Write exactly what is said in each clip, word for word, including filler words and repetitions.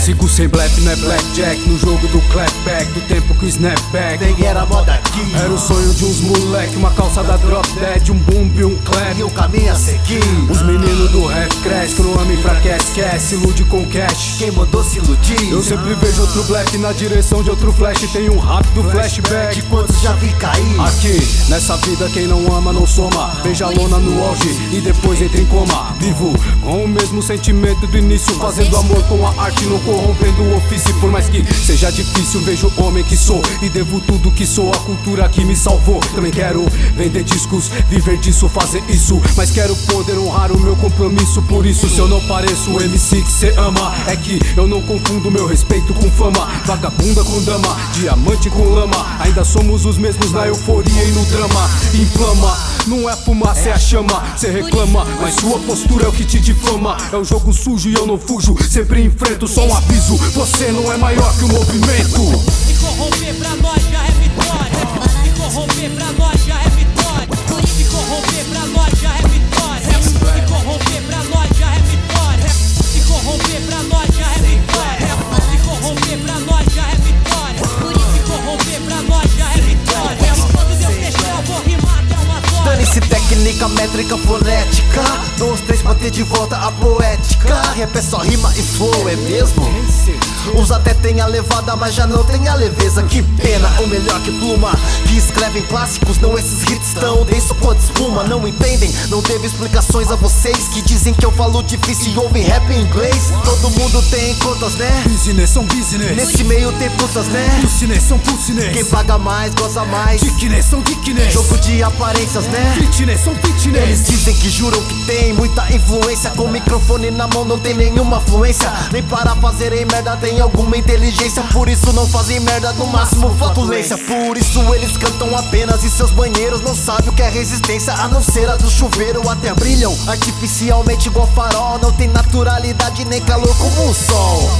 Sigo sem blefe, não é blackjack. No jogo do clapback, do tempo que o snapback nem era moda aqui. Era o sonho de uns moleque, uma calça da drop dead, um boom e um clap E o caminho a seguir. Os meninos do rap cresce, que não ama enfraquece, esquece, ilude com cash. Quem mandou se iludir? Eu sempre vejo outro black na direção de outro flash. Tem um rápido flashback De quantos já vi cair. Aqui, nessa vida quem não ama não soma. Veja a lona no auge e depois entra em coma. Vivo com o mesmo sentimento do início, fazendo amor com a arte, não corrompendo o ofício. Por mais que seja difícil, vejo o homem que sou e devo tudo que sou à cultura que me salvou. Também quero vender discos, viver disso, fazer isso, mas quero poder honrar o meu compromisso. Por isso, se eu não pareço o M C que cê ama, é que eu não confundo meu respeito com fama. Vagabunda com dama, diamante com lama. Ainda somos os mesmos na euforia e no drama. Inflama, não é fumaça, é a chama. Cê reclama, mas sua postura é o que te difama. É um jogo sujo e eu não fujo, sempre enfrento. Só um aviso, você não é maior que o movimento. Se corromper pra nós já é vitória. Se corromper pra nós já é vitória. Se corromper pra nós já é vitória. Se corromper pra nós já é vitória. Se corromper pra nós já é vitória. Se corromper pra nós já é vitória. Se corromper pra nós já é vitória. Quando Deus deixar eu vou rimar até umas horas. Dane-se técnica, métrica, fonética. Dois, três pra ter de volta a poética. Rap é só rima e flow, é mesmo? Uns até tem a levada, mas já não tem a leveza. Que pena, ou melhor que pluma, que escrevem clássicos, não esses hits tão denso quanto espuma. Não entendem, não teve explicações a vocês que dizem que eu falo difícil e ouvem rap em inglês. Todo mundo tem contas, né? Business são business, Nesse meio tem putas, né? Puciness são puciness. Quem paga mais, goza mais. Dickness são dickness. Jogo de aparências, né? Fitness são Eles fitness. dizem que juram que tem muita influência. Com o microfone na mão não tem nenhuma fluência. Nem para fazerem merda tem alguma inteligência. Por isso não fazem merda, no máximo flatulência. Por isso eles cantam apenas em seus banheiros. Não sabem o que é resistência, a não ser a do chuveiro. Até brilham artificialmente igual farol. Não tem naturalidade nem calor como o sol.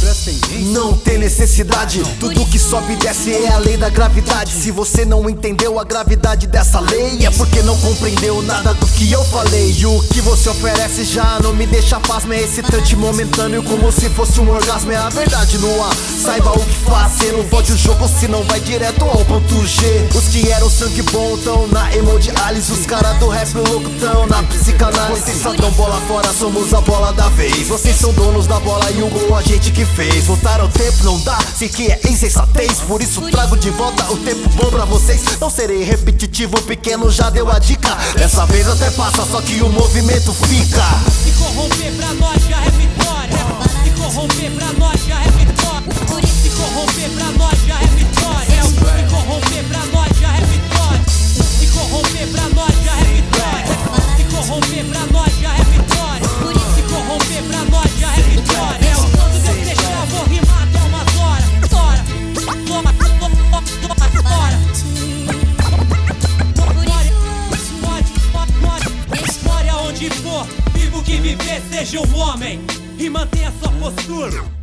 Não tem necessidade, tudo que sobe e desce é a lei da gravidade. Se você não entendeu a gravidade dessa lei, é porque não compreendeu nada do que eu falei. E o que você oferece já não me deixa pasmo. É excitante momentâneo, como se fosse um orgasmo. É a verdade no ar, saiba o que fazer. Não pode o jogo se não vai direto ao ponto G. Os que eram sangue bom tão na hemodiálise. Os caras do rap louco tão na psicanálise. Vocês só dão bola fora, somos a bola da vez. Vocês são donos da bola e o gol a gente que fez. Voltar ao tempo não dá, sei que é insensatez. Por isso trago de volta o tempo bom pra vocês. Não serei repetitivo, o pequeno já deu a dica. Dessa vez até passa, só que o movimento fica. Se corromper pra nós já é vitória. Se corromper pra nós já é vitória. Se corromper pra nós já é vitória. Se corromper pra nós já é vitória. Se corromper pra nós já é vitória. Se corromper pra nós já é vitória. Se corromper pra nós já é vitória. Quando Deus deixar eu vou rimar até umas horas. Tora, toma, toma, toma, tora. História onde for, vivo que viver, seja um homem e mantenha sua postura.